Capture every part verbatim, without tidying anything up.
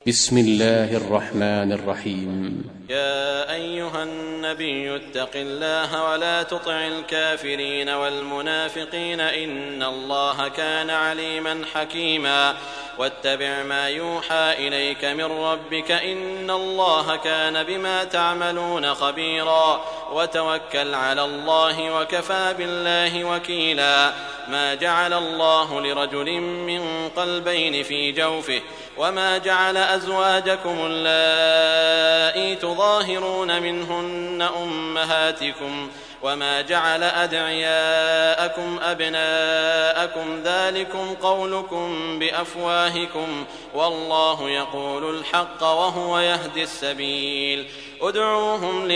بسم الله الرحمن الرحيم. يا أيها النبي اتق الله ولا تطع الكافرين والمنافقين إن الله كان عليما حكيما واتبع ما يوحى إليك من ربك إن الله كان بما تعملون خبيرا وتوكل على الله وكفى بالله وكيلا. ما جعل الله لرجل من قلبين في جوفه وما جعل أزواجكم اللائي تظاهرون منهن أمهاتكم وما جعل أدعياءكم أبناءكم ذلكم قولكم بأفواهكم والله يقول الحق وهو يهدي السبيل. ادعوهم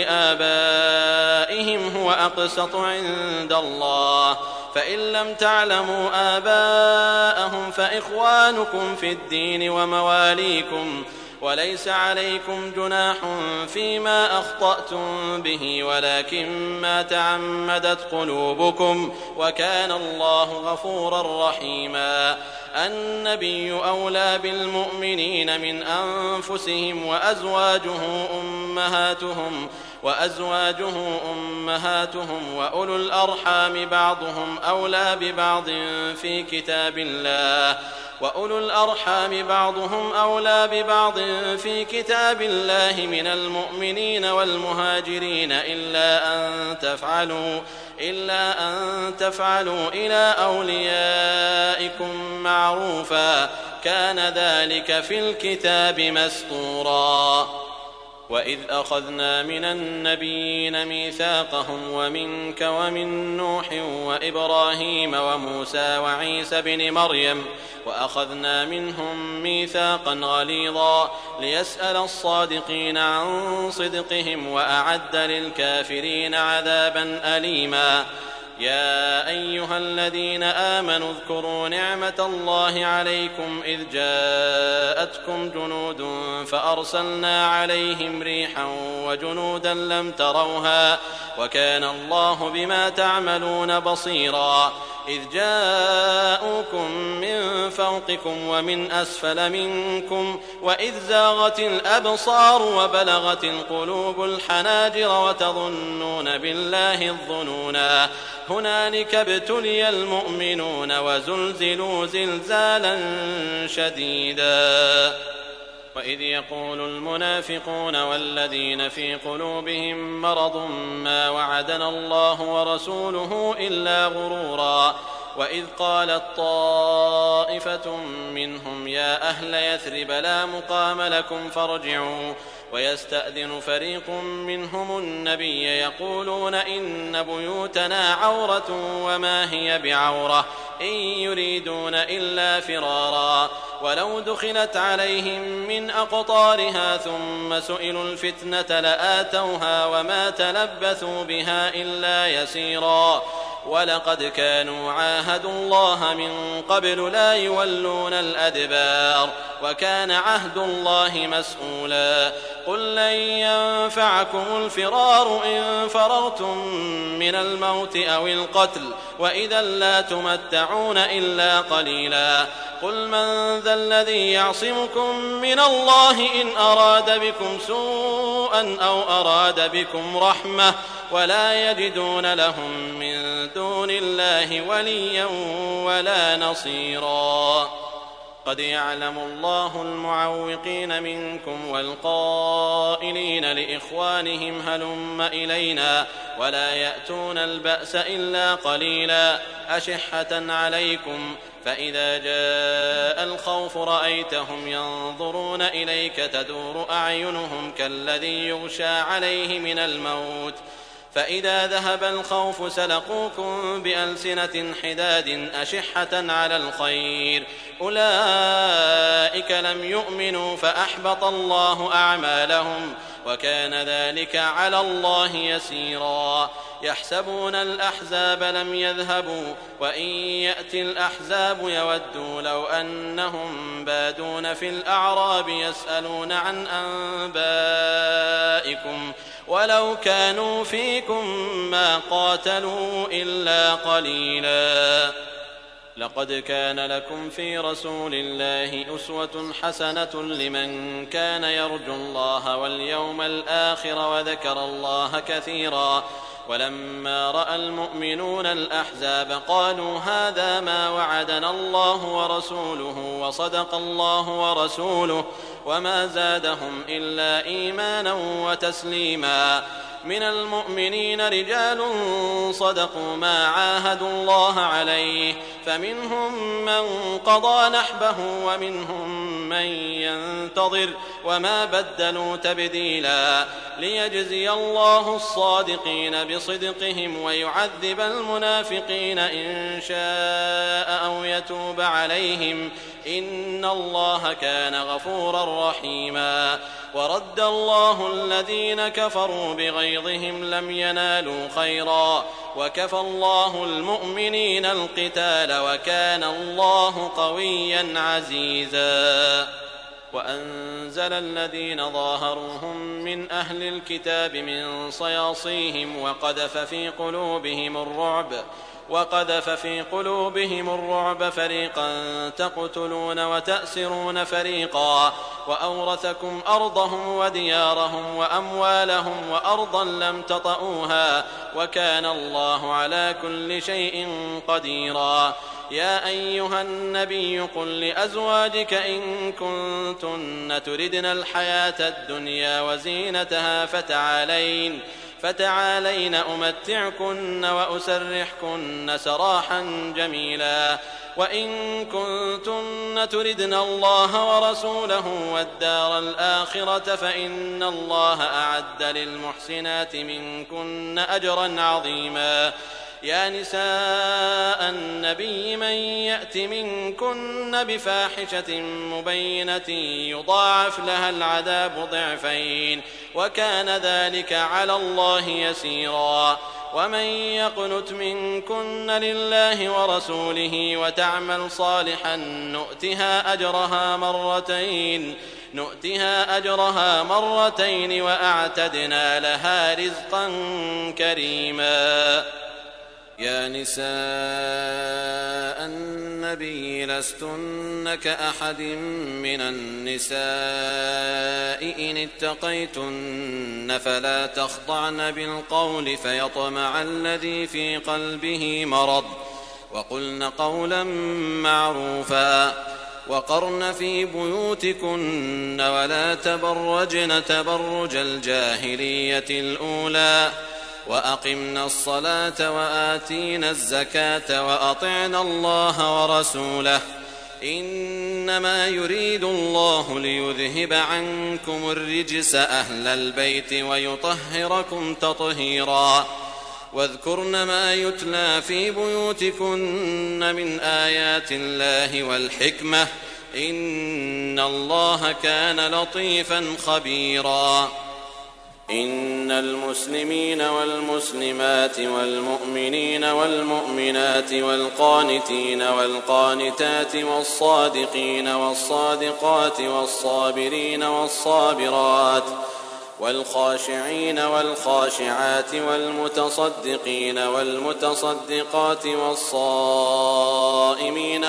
لآبائهم هو أقسط عند الله فإن لم تعلموا آباءهم فإخوانكم في الدين ومواليكم وليس عليكم جناح فيما أخطأتم به ولكن ما تعمدت قلوبكم وكان الله غفورا رحيما. النبي أولى بالمؤمنين من أنفسهم وأزواجه أمهاتهم وأزواجه أمهاتهم وأولو الأرحام بعضهم أولى ببعض في كتاب الله وأولو الأرحام بعضهم أولى ببعض في كتاب الله من المؤمنين والمهاجرين إلا أن تفعلوا إلا أن تفعلوا إلى أوليائكم معروفا كان ذلك في الكتاب مسطورا. وإذ أخذنا من النبيين ميثاقهم ومنك ومن نوح وإبراهيم وموسى وعيسى بن مريم وأخذنا منهم ميثاقا غليظا ليسأل الصادقين عن صدقهم وأعد للكافرين عذابا أليما. يا أيها الذين آمنوا اذكروا نعمة الله عليكم إذ جاءتكم جنود فأرسلنا عليهم ريحا وجنودا لم تروها وكان الله بما تعملون بصيرا. إذ جاءوكم من فوقكم ومن أسفل منكم وإذ زاغت الأبصار وبلغت القلوب الحناجر وتظنون بالله الظنونا هنالك ابتلي المؤمنون وزلزلوا زلزالا شديدا. وإذ يقول المنافقون والذين في قلوبهم مرض ما وعدنا الله ورسوله إلا غرورا. وإذ قالت طائفة منهم يا أهل يثرب لا مقام لكم فارجعوا ويستأذن فريق منهم النبي يقولون إن بيوتنا عورة وما هي بعورة إن يريدون إلا فرارا ولو دخلت عليهم من أقطارها ثم سئلوا الفتنة لآتوها وما تلبثوا بها إلا يسيرا. ولقد كانوا عاهدوا الله من قبل لا يولون الأدبار وكان عهد الله مسؤولا. قل لن ينفعكم الفرار إن فررتم من الموت أو القتل وإذا لا تمتعون إلا قليلا. قل من ذا الذي يعصمكم من الله إن أراد بكم سوءا أو أراد بكم رحمة ولا يجدون لهم من دون الله وليا ولا نصيرا. قد يعلم الله المعوقين منكم والقائلين لإخوانهم هلم إلينا ولا يأتون البأس إلا قليلا أشحة عليكم فإذا جاء الخوف رأيتهم ينظرون إليك تدور أعينهم كالذي يغشى عليه من الموت فإذا ذهب الخوف سلقوكم بألسنة حداد أشحة على الخير أولئك لم يؤمنوا فأحبط الله أعمالهم وكان ذلك على الله يسيرا. يحسبون الأحزاب لم يذهبوا وإن يأتي الأحزاب يودوا لو أنهم بادون في الأعراب يسألون عن أنبائكم ولو كانوا فيكم ما قاتلوا إلا قليلا. لقد كان لكم في رسول الله أسوة حسنة لمن كان يرجو الله واليوم الآخر وذكر الله كثيرا. ولما رأى المؤمنون الأحزاب قالوا هذا ما وعدنا الله ورسوله وصدق الله ورسوله وما زادهم إلا إيمانا وتسليما. من المؤمنين رجال صدقوا ما عاهدوا الله عليه فمنهم من قضى نحبه ومنهم من ينتظر وما بدلوا تبديلا. ليجزي الله الصادقين بصدقهم ويعذب المنافقين إن شاء أو يتوب عليهم إن الله كان غفورا رحيما. ورد الله الذين كفروا بغيظهم لم ينالوا خيرا وكفى الله المؤمنين القتال وكان الله قويا عزيزا. وأنزل الذين ظاهروهم من أهل الكتاب من صياصيهم وقذف في قلوبهم الرعب وقذف في قلوبهم الرعب فريقا تقتلون وتأسرون فريقا وأورثكم أرضهم وديارهم وأموالهم وأرضا لم تطئوها وكان الله على كل شيء قديرا. يا أيها النبي قل لأزواجك إن كنتن تردن الحياة الدنيا وزينتها فتعالين فتعالين أمتعكن وأسرحكن سراحا جميلا. وإن كنتن تردن الله ورسوله والدار الآخرة فإن الله أعد للمحسنات منكن أجرا عظيما. يا نساء النبي من يأت منكن بفاحشة مبينة يضاعف لها العذاب ضعفين وكان ذلك على الله يسيرا. ومن يقنت منكن لله ورسوله وتعمل صالحا نؤتها أجرها مرتين نؤتها أجرها مرتين وأعتدنا لها رزقا كريما. يا نساء النبي لستن كأحد من النساء إن اتقيتن فلا تخضعن بالقول فيطمع الذي في قلبه مرض وقلن قولا معروفا. وقرن في بيوتكن ولا تبرجن تبرج الجاهلية الأولى وأقمنا الصلاة وآتينا الزكاة وأطعنا الله ورسوله إنما يريد الله ليذهب عنكم الرجس أهل البيت ويطهركم تطهيرا. واذكرن ما يتلى في بيوتكن من آيات الله والحكمة إن الله كان لطيفا خبيرا. إن المسلمين والمسلمات والمؤمنين والمؤمنات والقانتين والقانتات والصادقين والصادقات والصابرين والصابرات والخاشعين والخاشعات والمتصدقين والمتصدقات والصائمين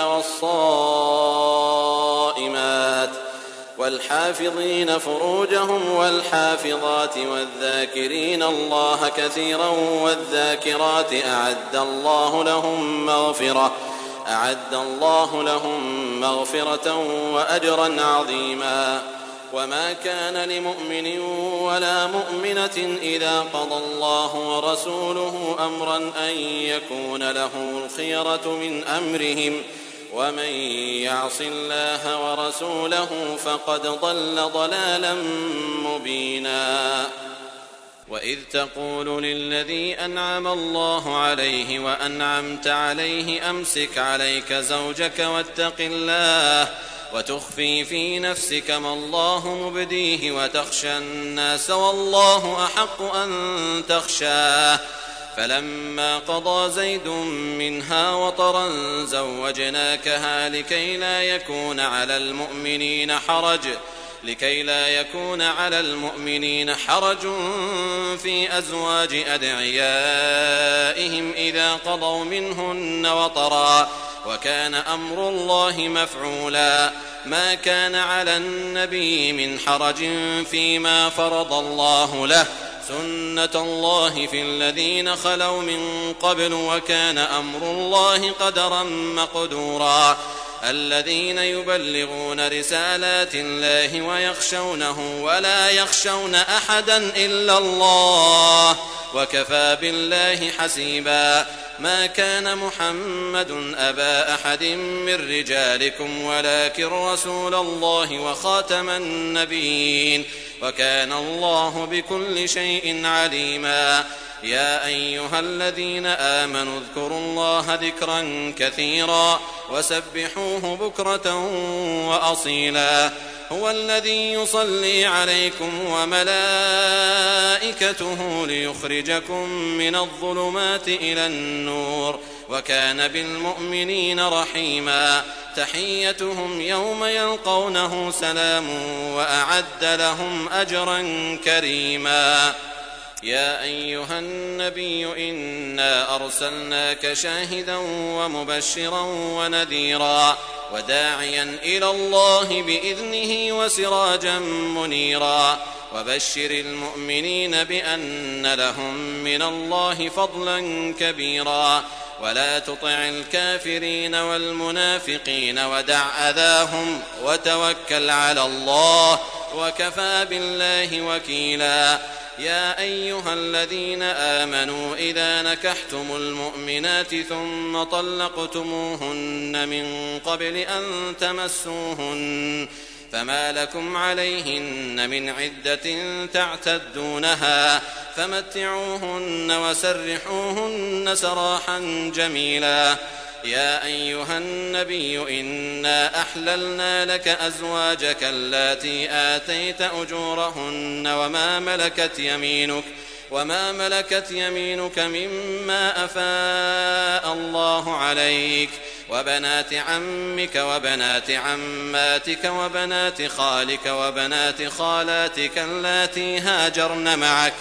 والصائمات والحافظين فروجهم والحافظات والذاكرين الله كثيرا والذاكرات أعد الله لهم مغفرة أعد الله لهم مغفرة وأجرا عظيما. وما كان لمؤمن ولا مؤمنة إذا قضى الله ورسوله أمرا أن يكون له الخيرة من أمرهم ومن يعص الله ورسوله فقد ضل ضلالا مبينا. وإذ تقول للذي أنعم الله عليه وأنعمت عليه أمسك عليك زوجك واتق الله وتخفي في نفسك ما الله مبديه وتخشى الناس والله أحق أن تخشاه فلما قضى زيد منها وطرا زوجناكها لكي لا يكون على المؤمنين حرج لكي لا يكون على المؤمنين حرج في أزواج أدعيائهم إذا قضوا منهن وطرا وكان أمر الله مفعولا. ما كان على النبي من حرج فيما فرض الله له، سنة الله في الذين خلوا من قبل، وكان أمر الله قدرا مقدورا. الذين يبلغون رسالات الله ويخشونه ولا يخشون أحدا إلا الله، وكفى بالله حسيبا. ما كان محمد أبا أحد من رجالكم ولكن رسول الله وخاتم النبيين، وكان الله بكل شيء عليما. يا أيها الذين آمنوا اذكروا الله ذكرا كثيرا وسبحوه بكرة وأصيلا. هو الذي يصلي عليكم وملائكته ليخرجكم من الظلمات إلى النور، وكان بالمؤمنين رحيما. تحيتهم يوم يلقونه سلام، وأعد لهم أجرا كريما. يا أيها النبي إنا أرسلناك شاهدا ومبشرا ونذيرا وداعيا إلى الله بإذنه وسراجا منيرا. وبشر المؤمنين بأن لهم من الله فضلا كبيرا. ولا تطع الكافرين والمنافقين ودع أذاهم وتوكل على الله، وكفى بالله وكيلا. يا أيها الذين آمنوا إذا نكحتم المؤمنات ثم طلقتموهن من قبل أن تمسوهن فما لكم عليهن من عدة تعتدونها فمتعوهن وسرحوهن سراحا جميلا. يا أيها النبي إنا أحللنا لك أزواجك اللاتي آتيت أجورهن وما ملكت يمينك وما ملكت يمينك مما أفاء الله عليك، وبنات عمك وبنات عماتك وبنات خالك وبنات خالاتك اللاتي هاجرن معك،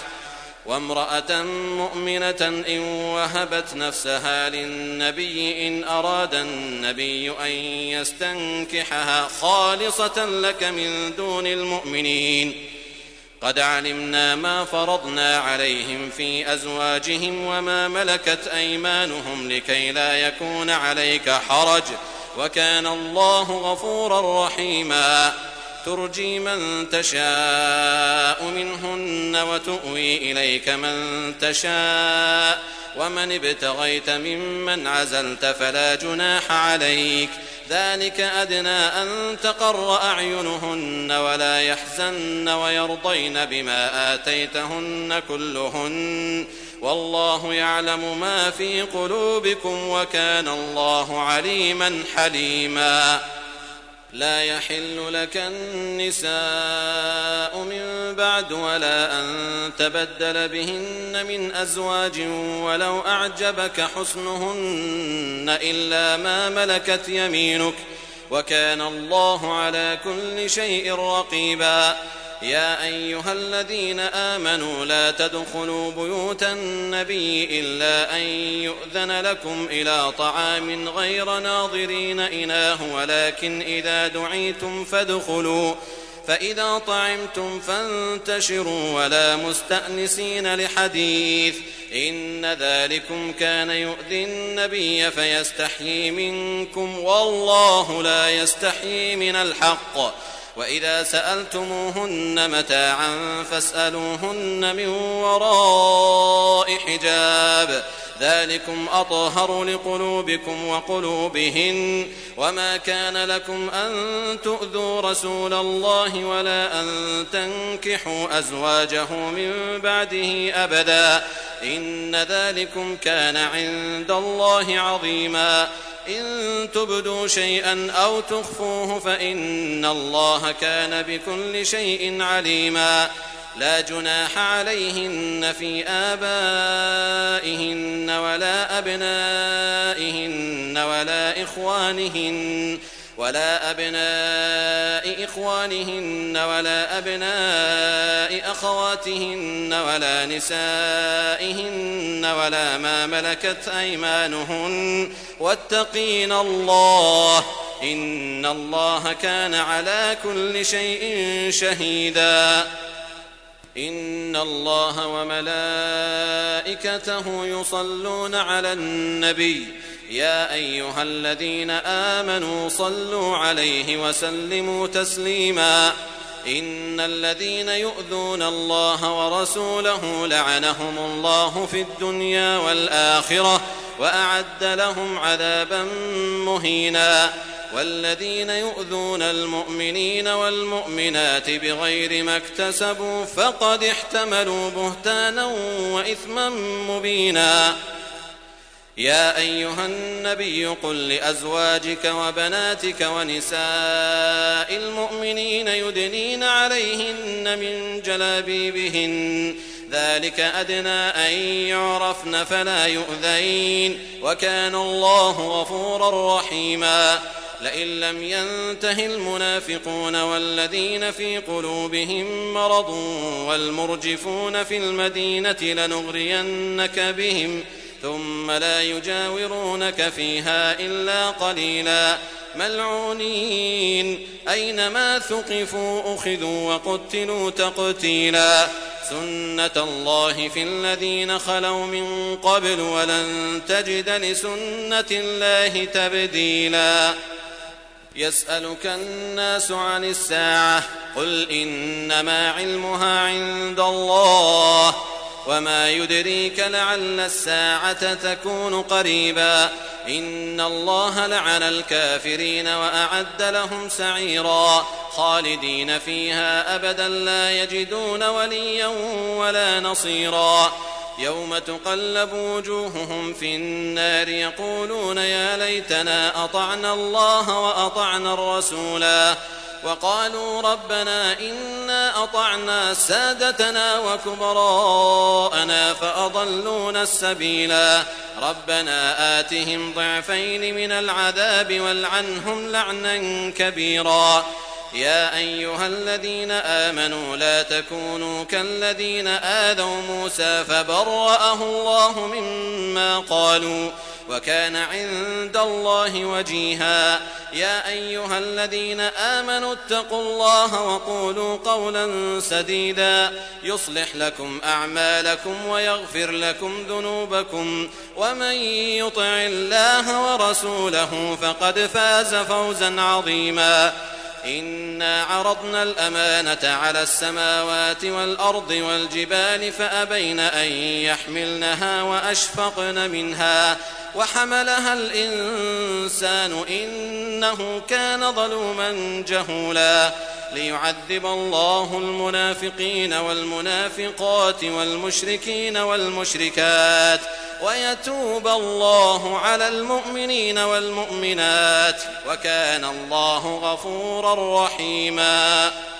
وامرأة مؤمنة إن وهبت نفسها للنبي إن أراد النبي أن يستنكحها خالصة لك من دون المؤمنين. قد علمنا ما فرضنا عليهم في أزواجهم وما ملكت أيمانهم لكي لا يكون عليك حرج، وكان الله غفورا رحيما. ترجي من تشاء منهن وتؤوي إليك من تشاء، ومن ابتغيت ممن عزلت فلا جناح عليك. ذلك أدنى أن تقر أعينهن ولا يحزن ويرضين بما آتيتهن كلهن، والله يعلم ما في قلوبكم وكان الله عليما حليما. لا يحل لك النساء من بعد ولا أن تبدل بهن من أزواج ولو أعجبك حسنهن إلا ما ملكت يمينك، وكان الله على كل شيء رقيبا. يا أيها الذين آمنوا لا تدخلوا بيوت النبي إلا أن يؤذن لكم إلى طعام غير ناظرين إناه، ولكن إذا دعيتم فادخلوا، فإذا طعمتم فانتشروا ولا مستأنسين لحديث، إن ذلكم كان يؤذي النبي فيستحيي منكم، والله لا يستحيي من الحق. وإذا سألتموهن متاعا فاسألوهن من وراء حجاب، ذلكم أطهر لقلوبكم وقلوبهن. وما كان لكم أن تؤذوا رسول الله ولا أن تنكحوا أزواجه من بعده أبدا، إن ذلكم كان عند الله عظيما. إن تبدوا شيئا أو تخفوه فإن الله كان بكل شيء عليما. لا جناح عليهن في آبائهن ولا أبنائهن ولا إخوانهن ولا أبناء إخوانهن ولا أبناء أخواتهن ولا نسائهن ولا ما ملكت أيمانهن واتقين الله إن الله كان على كل شيء شهيدا إن الله وملائكته يصلون على النبي يا أيها الذين آمنوا صلوا عليه وسلموا تسليما إن الذين يؤذون الله ورسوله لعنهم الله في الدنيا والآخرة وأعد لهم عذابا مهينا والذين يؤذون المؤمنين والمؤمنات بغير ما اكتسبوا فقد احتملوا بهتانا وإثما مبينا يا أيها النبي قل لأزواجك وبناتك ونساء المؤمنين يدنين عليهن من جلابيبهن ذلك أدنى أن يعرفن فلا يؤذين وكان الله غفورا رحيما لئن لم ينته المنافقون والذين في قلوبهم مرض والمرجفون في المدينة لنغرينك بهم ثم لا يجاورونك فيها إلا قليلا ملعونين أينما ثقفوا أخذوا وقتلوا تقتيلا سنة الله في الذين خلوا من قبل ولن تجد لسنة الله تبديلا يسألك الناس عن الساعة قل إنما علمها عند الله وما يدريك لعل الساعة تكون قريبا إن الله لعن الكافرين وأعد لهم سعيرا خالدين فيها أبدا لا يجدون وليا ولا نصيرا يوم تقلب وجوههم في النار يقولون يا ليتنا أطعنا الله وأطعنا الرسولا وقالوا ربنا إنا أطعنا سادتنا وكبراءنا فأضلونا السبيلا ربنا آتهم ضعفين من العذاب والعنهم لعنا كبيرا يا أيها الذين آمنوا لا تكونوا كالذين آذوا موسى فبرأه الله مما قالوا وكان عند الله وجيها يا أيها الذين آمنوا اتقوا الله وقولوا قولا سديدا يصلح لكم أعمالكم ويغفر لكم ذنوبكم ومن يطع الله ورسوله فقد فاز فوزا عظيما إنا عرضنا الأمانة على السماوات والأرض والجبال فأبين أن يحملنها وأشفقن منها وحملها الإنسان إنه كان ظلوما جهولا ليعذب الله المنافقين والمنافقات والمشركين والمشركات ويتوب الله على المؤمنين والمؤمنات وكان الله غفورا رحيما